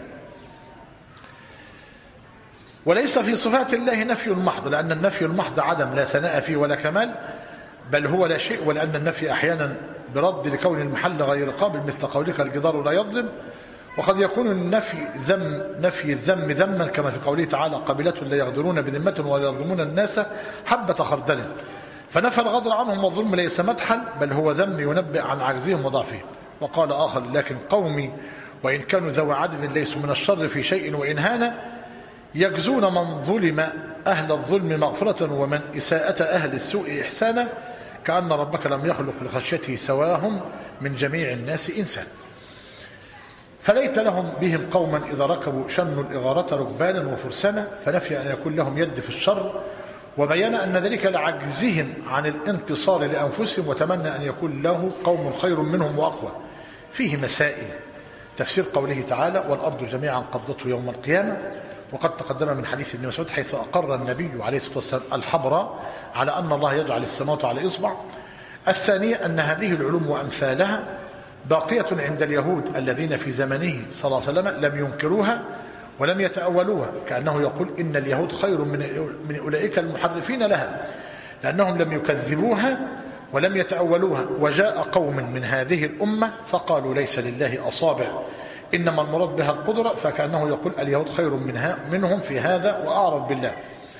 وليس في صفات الله نفي محض، لأن النفي المحض عدم لا ثناء فيه ولا كمال، بل هو لا شيء. ولأن النفي أحيانا برد لكون المحل غير قابل، مثل قولك الجدار لا يظلم. وقد يكون نفي الذم ذما، كما في قوله تعالى: قبيلة لا يغدرون بذمة ولا يظلمون الناس حبة خردل. فنفى الغدر عنهم والظلم ليس مدحا، بل هو ذم ينبئ عن عجزهم وضعفهم. وقال آخر: لكن قومي وإن كانوا ذوي عدد ليسوا من الشر في شيء وإن هان، يجزون من ظلم أهل الظلم مغفرة ومن إساءة أهل السوء إحسانا، كأن ربك لم يخلق لخشيته سواهم من جميع الناس إنسان. فليت لهم بهم قوما إذا ركبوا شنوا الإغارة ركبانا وفرسانا، فنفي أن يكون لهم يد في الشر، وبين أن ذلك لعجزهم عن الانتصار لأنفسهم، وتمنى أن يكون له قوم خير منهم وأقوى. فيه مسائل: تفسير قوله تعالى: والأرض جميعا قبضته يوم القيامة، وقد تقدم من حديث ابن مسعود حيث أقر النبي عليه الصلاة والسلام الحبر على أن الله يجعل السماوات على إصبع. الثانية أن هذه العلوم وأمثالها باقية عند اليهود الذين في زمنه صلى الله عليه وسلم لم ينكروها ولم يتأولوها، كأنه يقول إن اليهود خير من أولئك المحرفين لها، لأنهم لم يكذبوها ولم يتأولوها. وجاء قوم من هذه الأمة فقالوا ليس لله أصابع إنما المراد بها القدرة، فكأنه يقول اليهود خير منهم في هذا وأعرض بالله.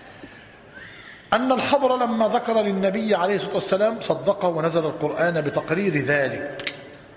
أن الحبر لما ذكر للنبي عليه الصلاة والسلام صدقه ونزل القرآن بتقرير ذلك.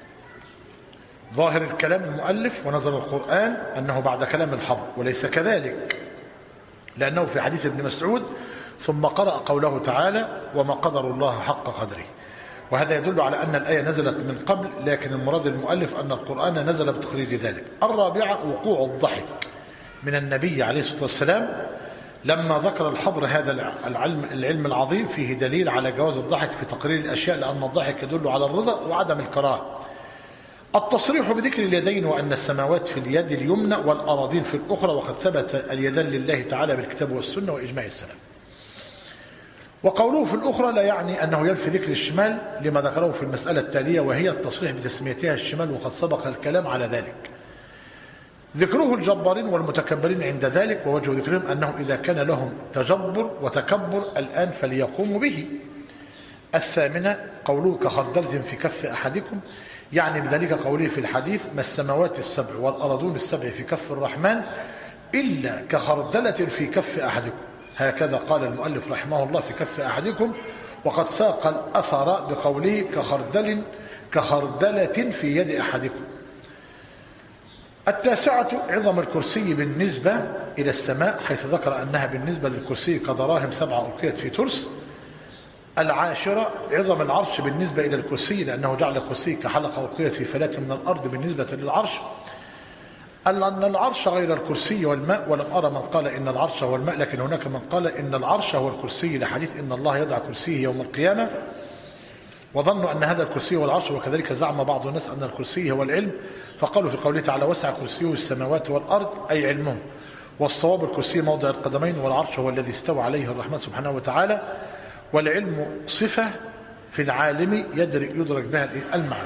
ظاهر الكلام المؤلف ونزل القرآن أنه بعد كلام الحبر، وليس كذلك، لأنه في حديث ابن مسعود: ثم قرأ قوله تعالى: وما قدر الله حق قدره. وهذا يدل على أن الآية نزلت من قبل، لكن المراد المؤلف أن القرآن نزل بتقرير ذلك. الرابعة: وقوع الضحك من النبي عليه الصلاة والسلام لما ذكر الحبر. هذا العلم العظيم فيه دليل على جواز الضحك في تقرير الأشياء، لأن الضحك يدل على الرضا وعدم الكراهة. التصريح بذكر اليدين، وأن السماوات في اليد اليمنى والأراضين في الأخرى، وقد ثبت اليدان لله تعالى بالكتاب والسنة وإجماع السلف. وقوله في الأخرى لا يعني أنه ينفي ذكر الشمال، لما ذكره في المسألة التالية، وهي التصريح بتسميتها الشمال، وقد سبق الكلام على ذلك. ذكره الجبارين والمتكبرين عند ذلك، ووجه ذكرهم أنه إذا كان لهم تجبر وتكبر الآن فليقوموا به. الثامنة: قوله كخردل في كف أحدكم، يعني بذلك قوله في الحديث: ما السماوات السبع والأرضون السبع في كف الرحمن إلا كخردلة في كف أحدكم. هكذا قال المؤلف رحمه الله في كف أحدكم، وقد ساق الأثر بقوله كخردلة في يد أحدكم. التاسعة: عظم الكرسي بالنسبة إلى السماء، حيث ذكر أنها بالنسبة للكرسي كدراهم 7 ألقيت في ترس. العاشرة: عظم العرش بالنسبة إلى الكرسي، لأنه جعل الكرسي كحلقة ألقيت في فلاة من الأرض بالنسبة للعرش. أن العرش غير الكرسي والماء، ولم أرى من قال إن العرش هو الماء، لكن هناك من قال إن العرش هو الكرسي، لحديث إن الله يضع كرسيه يوم القيامة، وظنوا أن هذا الكرسي هو العرش. وكذلك زعم بعض الناس أن الكرسي هو العلم، فقالوا في قوله تعالى: وسع كرسيه السماوات والأرض، أي علمهم. والصواب الكرسي موضع القدمين، والعرش هو الذي استوى عليه الرحمن سبحانه وتعالى. والعلم صفة في العالم يدرك بها المعنى.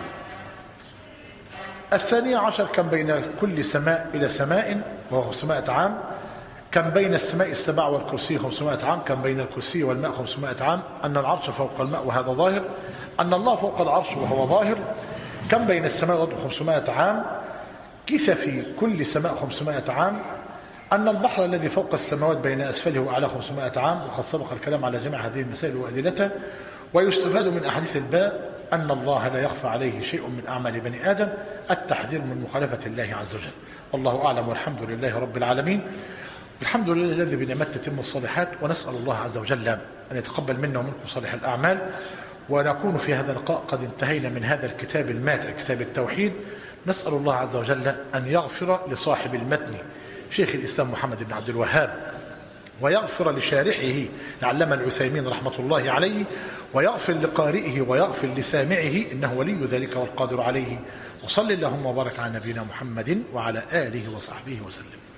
الثانية عشر كم بين كل سماء إلى سماء وهو 500 عام، كم بين السماء السبع والكرسي 500 عام، كم بين الكرسي والماء 500 عام، أن العرش فوق الماء وهذا ظاهر، أن الله فوق العرش وهو ظاهر، كم بين السماء والأرض 500 عام، كسف كل سماء 500 عام، أن البحر الذي فوق السماوات بين أسفله وأعلاه 500 عام. وقد سبق الكلام على جميع هذه المسائل وأدلتها. ويستفاد من أحاديث الباب أن الله لا يخفى عليه شيء من أعمال بني آدم، التحذير من مخالفة الله عز وجل. والله أعلم والحمد لله رب العالمين. الحمد لله الذي بنعمته تتم الصالحات، ونسأل الله عز وجل أن يتقبل منا ومنكم صالح الأعمال. ونكون في هذا اللقاء قد انتهينا من هذا الكتاب الماتع، كتاب التوحيد. نسأل الله عز وجل أن يغفر لصاحب المتن شيخ الإسلام محمد بن عبد الوهاب، ويغفر لشارحه العلامة العثيمين رحمة الله عليه، ويغفر لقارئه ويغفر لسامعه، إنه ولي ذلك والقادر عليه. وصل اللهم وبارك على نبينا محمد وعلى آله وصحبه وسلم.